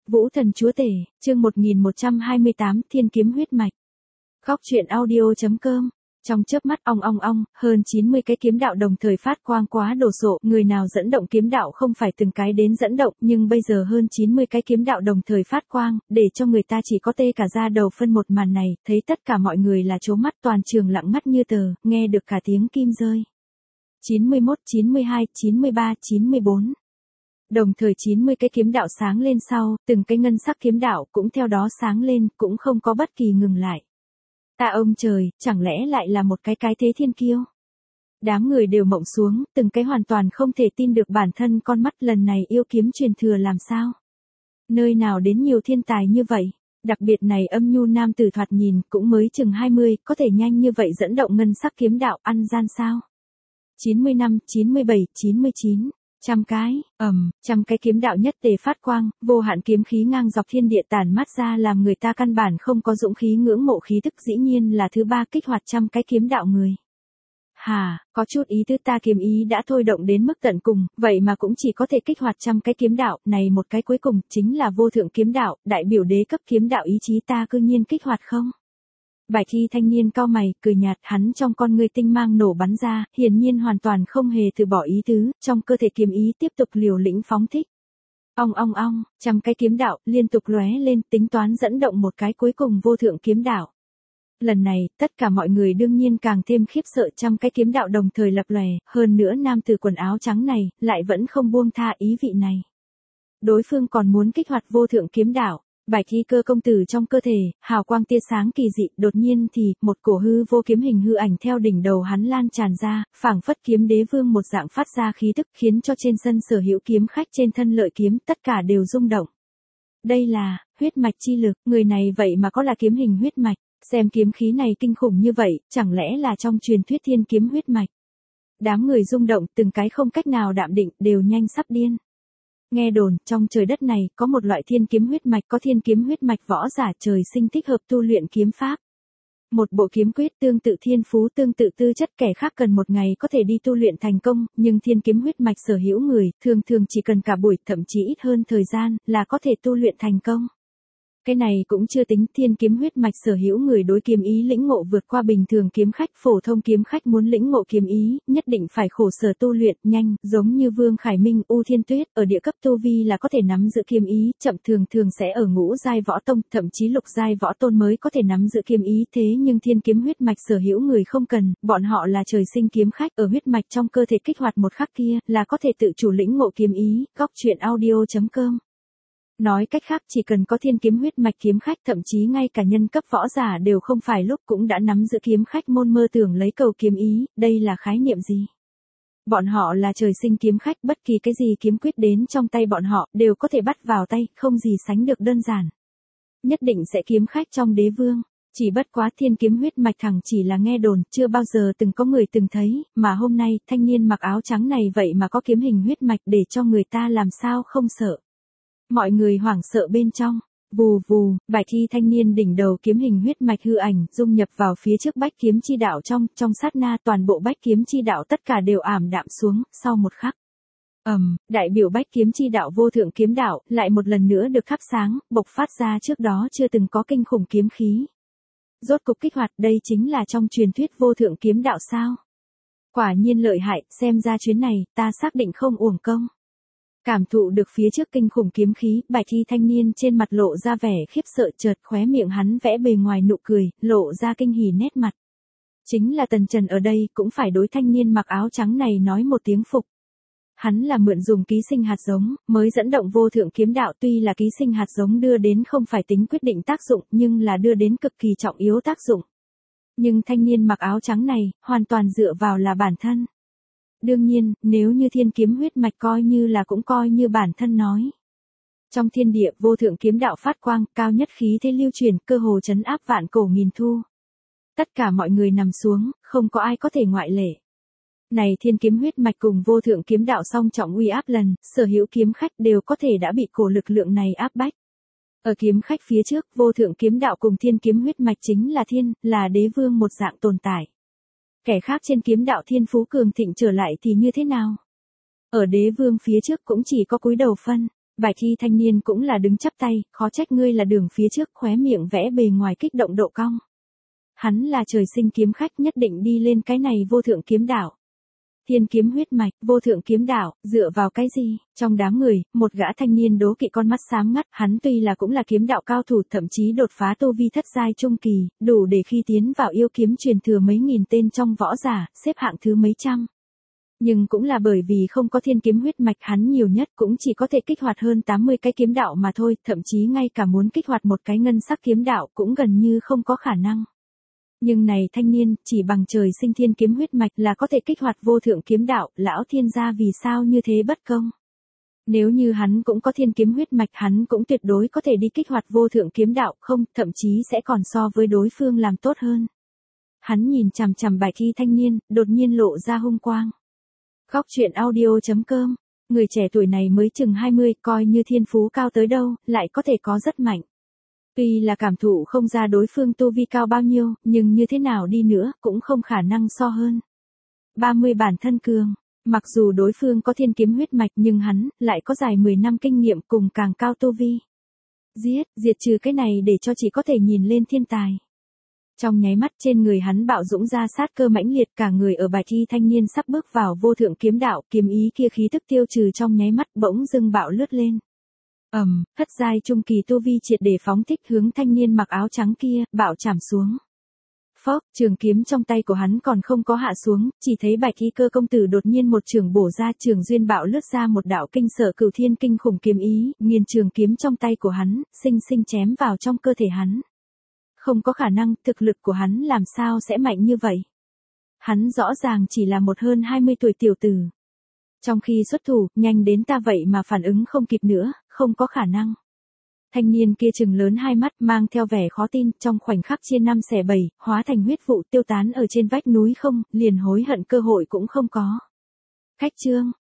Vũ Thần Chúa Tể, chương 1128, Thiên Kiếm Huyết Mạch. Góc truyện audio.com. Trong chớp mắt ong, hơn 90 cái kiếm đạo đồng thời phát quang quá đồ sộ, người nào dẫn động kiếm đạo không phải từng cái đến dẫn động, nhưng bây giờ hơn 90 cái kiếm đạo đồng thời phát quang, để cho người ta chỉ có tê cả da đầu phân một màn này, thấy tất cả mọi người là trố mắt, toàn trường lặng mắt như tờ, nghe được cả tiếng kim rơi. 91, 92, 93, 94. Đồng thời 90 cái kiếm đạo sáng lên sau, từng cái ngân sắc kiếm đạo cũng theo đó sáng lên, cũng không có bất kỳ ngừng lại. Ta ông trời, chẳng lẽ lại là một cái thế thiên kiêu? Đám người đều mộng xuống, từng cái hoàn toàn không thể tin được bản thân con mắt, lần này yêu kiếm truyền thừa làm sao? Nơi nào đến nhiều thiên tài như vậy? Đặc biệt này âm nhu nam tử thoạt nhìn cũng mới chừng 20, có thể nhanh như vậy dẫn động ngân sắc kiếm đạo, ăn gian sao? 95, 97, 99. Trăm cái kiếm đạo nhất tề phát quang, vô hạn kiếm khí ngang dọc thiên địa tản mát ra làm người ta căn bản không có dũng khí ngưỡng mộ khí tức, dĩ nhiên là thứ ba kích hoạt trăm cái kiếm đạo người. Có chút ý tứ, ta kiếm ý đã thôi động đến mức tận cùng, vậy mà cũng chỉ có thể kích hoạt trăm cái kiếm đạo, này một cái cuối cùng chính là vô thượng kiếm đạo, đại biểu đế cấp kiếm đạo, ý chí ta cư nhiên kích hoạt không? Bạch y thanh niên cau mày, cười nhạt, hắn trong con ngươi tinh mang nổ bắn ra, hiển nhiên hoàn toàn không hề từ bỏ ý tứ, trong cơ thể kiếm ý tiếp tục liều lĩnh phóng thích. Ong, trăm cái kiếm đạo liên tục lóe lên, tính toán dẫn động một cái cuối cùng vô thượng kiếm đạo. Lần này, tất cả mọi người đương nhiên càng thêm khiếp sợ, trăm cái kiếm đạo đồng thời lập lòe, hơn nữa nam tử quần áo trắng này, lại vẫn không buông tha ý vị này. Đối phương còn muốn kích hoạt vô thượng kiếm đạo. Bạch y cơ công tử trong cơ thể, hào quang tia sáng kỳ dị, đột nhiên thì, một cổ hư vô kiếm hình hư ảnh theo đỉnh đầu hắn lan tràn ra, phảng phất kiếm đế vương một dạng phát ra khí tức, khiến cho trên sân sở hữu kiếm khách trên thân lợi kiếm, tất cả đều rung động. Đây là, huyết mạch chi lực, người này vậy mà có là kiếm hình huyết mạch, xem kiếm khí này kinh khủng như vậy, chẳng lẽ là trong truyền thuyết thiên kiếm huyết mạch. Đám người rung động, từng cái không cách nào đạm định, đều nhanh sắp điên. Nghe đồn, trong trời đất này, có một loại thiên kiếm huyết mạch, có thiên kiếm huyết mạch võ giả trời sinh thích hợp tu luyện kiếm pháp. Một bộ kiếm quyết tương tự thiên phú, tương tự tư chất, kẻ khác cần một ngày có thể đi tu luyện thành công, nhưng thiên kiếm huyết mạch sở hữu người, thường chỉ cần cả buổi, thậm chí ít hơn thời gian, là có thể tu luyện thành công. Cái này cũng chưa tính, thiên kiếm huyết mạch sở hữu người đối kiếm ý lĩnh ngộ vượt qua bình thường kiếm khách, phổ thông kiếm khách muốn lĩnh ngộ kiếm ý, nhất định phải khổ sở tu luyện, nhanh, giống như Vương Khải Minh, U Thiên Tuyết, ở địa cấp tu vi là có thể nắm giữ kiếm ý, chậm thường sẽ ở ngũ giai võ tông, thậm chí lục giai võ tôn mới có thể nắm giữ kiếm ý, thế nhưng thiên kiếm huyết mạch sở hữu người không cần, bọn họ là trời sinh kiếm khách, ở huyết mạch trong cơ thể kích hoạt một khắc kia, là có thể tự chủ lĩnh ngộ kiếm ý. Góc truyện audio.com. Nói cách khác, chỉ cần có thiên kiếm huyết mạch kiếm khách, thậm chí ngay cả nhân cấp võ giả đều không phải lúc cũng đã nắm giữ kiếm khách môn mơ tưởng lấy cầu kiếm ý, đây là khái niệm gì? Bọn họ là trời sinh kiếm khách, bất kỳ cái gì kiếm quyết đến trong tay bọn họ, đều có thể bắt vào tay, không gì sánh được đơn giản. Nhất định sẽ kiếm khách trong đế vương. Chỉ bất quá thiên kiếm huyết mạch thẳng chỉ là nghe đồn, chưa bao giờ từng có người từng thấy, mà hôm nay, thanh niên mặc áo trắng này vậy mà có kiếm hình huyết mạch, để cho người ta làm sao không sợ. Mọi người hoảng sợ bên trong, vù, bạch y thanh niên đỉnh đầu kiếm hình huyết mạch hư ảnh, dung nhập vào phía trước bách kiếm chi đạo, trong sát na toàn bộ bách kiếm chi đạo tất cả đều ảm đạm xuống, sau một khắc. Đại biểu bách kiếm chi đạo vô thượng kiếm đạo, lại một lần nữa được thắp sáng, bộc phát ra trước đó chưa từng có kinh khủng kiếm khí. Rốt cục kích hoạt, đây chính là trong truyền thuyết vô thượng kiếm đạo sao? Quả nhiên lợi hại, xem ra chuyến này, ta xác định không uổng công. Cảm thụ được phía trước kinh khủng kiếm khí, bạch y thanh niên trên mặt lộ ra vẻ khiếp sợ, chợt khóe miệng hắn vẽ bề ngoài nụ cười, lộ ra kinh hỉ nét mặt. Chính là Tần Trần ở đây cũng phải đối thanh niên mặc áo trắng này nói một tiếng phục. Hắn là mượn dùng ký sinh hạt giống, mới dẫn động vô thượng kiếm đạo, tuy là ký sinh hạt giống đưa đến không phải tính quyết định tác dụng, nhưng là đưa đến cực kỳ trọng yếu tác dụng. Nhưng thanh niên mặc áo trắng này, hoàn toàn dựa vào là bản thân. Đương nhiên, nếu như thiên kiếm huyết mạch cũng coi như bản thân nói. Trong thiên địa vô thượng kiếm đạo phát quang, cao nhất khí thế lưu truyền, cơ hồ trấn áp vạn cổ nghìn thu. Tất cả mọi người nằm xuống, không có ai có thể ngoại lệ. Này thiên kiếm huyết mạch cùng vô thượng kiếm đạo song trọng uy áp lần, sở hữu kiếm khách đều có thể đã bị cổ lực lượng này áp bách. Ở kiếm khách phía trước, vô thượng kiếm đạo cùng thiên kiếm huyết mạch chính là đế vương một dạng tồn tại. Kẻ khác trên kiếm đạo thiên phú cường thịnh trở lại thì như thế nào? Ở đế vương phía trước cũng chỉ có cúi đầu phân. Bài thi thanh niên cũng là đứng chắp tay, khó trách ngươi là đường phía trước, khóe miệng vẽ bề ngoài kích động độ cong. Hắn là trời sinh kiếm khách, nhất định đi lên cái này vô thượng kiếm đạo. Thiên kiếm huyết mạch, vô thượng kiếm đạo, dựa vào cái gì? Trong đám người, một gã thanh niên đố kỵ con mắt sáng ngắt, hắn tuy là cũng là kiếm đạo cao thủ, thậm chí đột phá tu vi thất giai trung kỳ, đủ để khi tiến vào yêu kiếm truyền thừa mấy nghìn tên trong võ giả, xếp hạng thứ mấy trăm. Nhưng cũng là bởi vì không có thiên kiếm huyết mạch, hắn nhiều nhất cũng chỉ có thể kích hoạt hơn 80 cái kiếm đạo mà thôi, thậm chí ngay cả muốn kích hoạt một cái ngân sắc kiếm đạo cũng gần như không có khả năng. Nhưng này thanh niên, chỉ bằng trời sinh thiên kiếm huyết mạch là có thể kích hoạt vô thượng kiếm đạo, lão thiên gia vì sao như thế bất công? Nếu như hắn cũng có thiên kiếm huyết mạch, hắn cũng tuyệt đối có thể đi kích hoạt vô thượng kiếm đạo, không, thậm chí sẽ còn so với đối phương làm tốt hơn. Hắn nhìn chằm chằm bài thi thanh niên, đột nhiên lộ ra hung quang. Góc truyện audio.com, người trẻ tuổi này mới chừng 20, coi như thiên phú cao tới đâu, lại có thể có rất mạnh. Tuy là cảm thụ không ra đối phương tu vi cao bao nhiêu, nhưng như thế nào đi nữa, cũng không khả năng so hơn. 30 bản thân cường, mặc dù đối phương có thiên kiếm huyết mạch nhưng hắn, lại có dài 10 năm kinh nghiệm cùng càng cao tu vi. Diệt trừ cái này để cho chỉ có thể nhìn lên thiên tài. Trong nháy mắt trên người hắn bạo dũng ra sát cơ mãnh liệt, cả người ở bài thi thanh niên sắp bước vào vô thượng kiếm đạo, kiếm ý kia khí tức tiêu trừ trong nháy mắt bỗng dưng bạo lướt lên. Thất giai trung kỳ tu vi triệt để phóng thích hướng thanh niên mặc áo trắng kia, bạo chạm xuống. Phốc, trường kiếm trong tay của hắn còn không có hạ xuống, chỉ thấy Bạch Y Cơ công tử đột nhiên một trường bổ ra, trường duyên bạo lướt ra một đạo kinh sở cửu thiên kinh khủng kiếm ý, nghiền trường kiếm trong tay của hắn, sinh sinh chém vào trong cơ thể hắn. Không có khả năng, thực lực của hắn làm sao sẽ mạnh như vậy? Hắn rõ ràng chỉ là một hơn 20 tuổi tiểu tử. Trong khi xuất thủ, nhanh đến ta vậy mà phản ứng không kịp nữa, không có khả năng. Thanh niên kia trừng lớn hai mắt, mang theo vẻ khó tin, trong khoảnh khắc chia 5 xẻ 7, hóa thành huyết vụ tiêu tán ở trên vách núi không, liền hối hận cơ hội cũng không có. Khách trương,